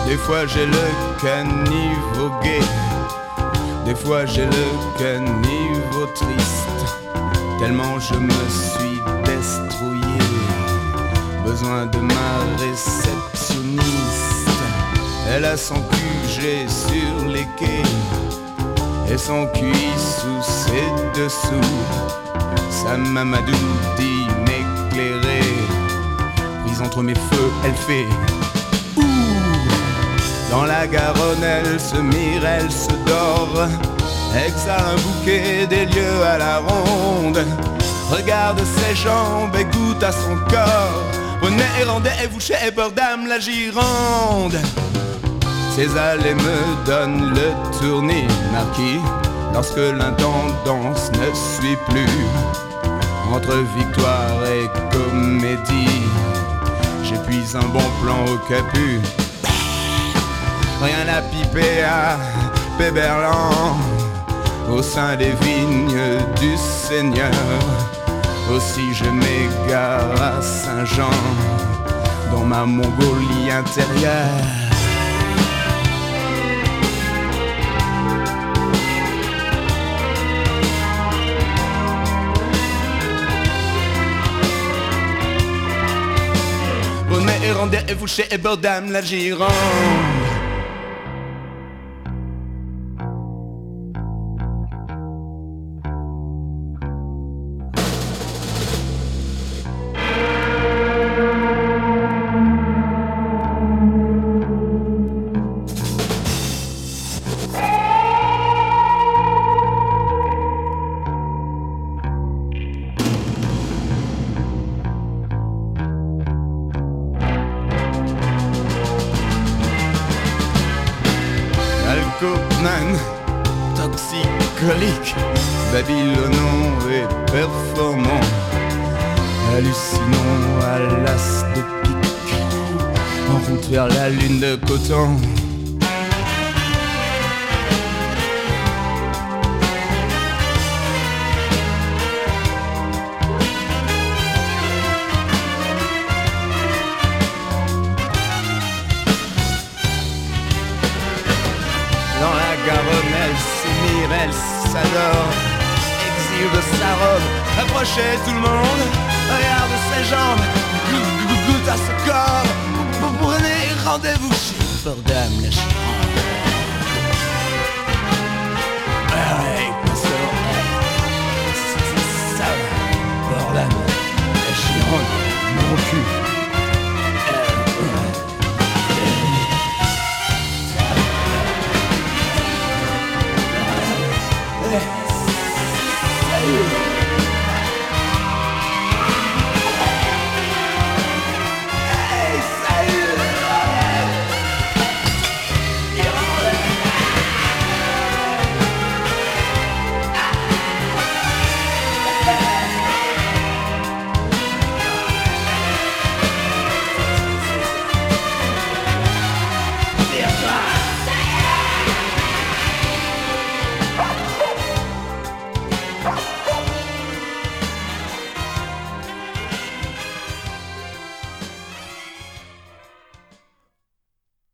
Des fois j'ai le caniveau gai, des fois j'ai le caniveau triste, tellement je me suis destrouillé, besoin de ma réceptionniste. Elle a son QG sur les quais et son QI sous ses dessous. Sa Mamadou dit m'éclairer, prise entre mes feux, elle fait ouh. Dans la Garonne, elle se mire, elle se dort, exhale un bouquet des lieux à la ronde. Regarde ses jambes et goûte à son corps. Prenez et rendez-vous chez Eberdam la Gironde. Ses allées me donnent le tournis, marquis, lorsque l'intendance ne suit plus. Entre victoire et comédie, j'épuise un bon plan au capu. Rien à piper à Péberlan, au sein des vignes du Seigneur. Aussi je m'égare à Saint-Jean, dans ma Mongolie intérieure. Venez et rendez-vous chez Eberdam la Gironde. Toxicolique, babylonons et performants, hallucinons à l'as de pique, en route vers la lune de coton. Dans la Garonne, elle s'émire, elle s'adore, exhibe sa robe, approchez tout le monde, regarde ses jambes, goûte à ce corps. Prenez rendez-vous chez Eberdam la Gironde. Ouais, c'est ça, Eberdam la Gironde, mon cul.